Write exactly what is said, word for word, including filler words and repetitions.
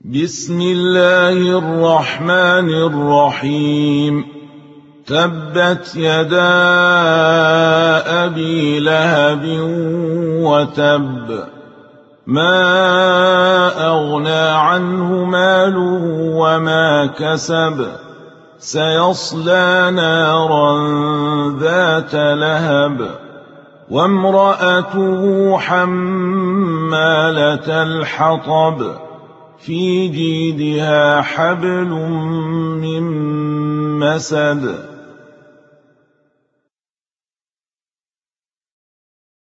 بسم الله الرحمن الرحيم. تبت يدا أبي لهب وتب، ما أغنى عنه ماله وما كسب، سيصلى نارا ذات لهب، وامرأته حمالة الحطب، في جيدها حبل من مسد.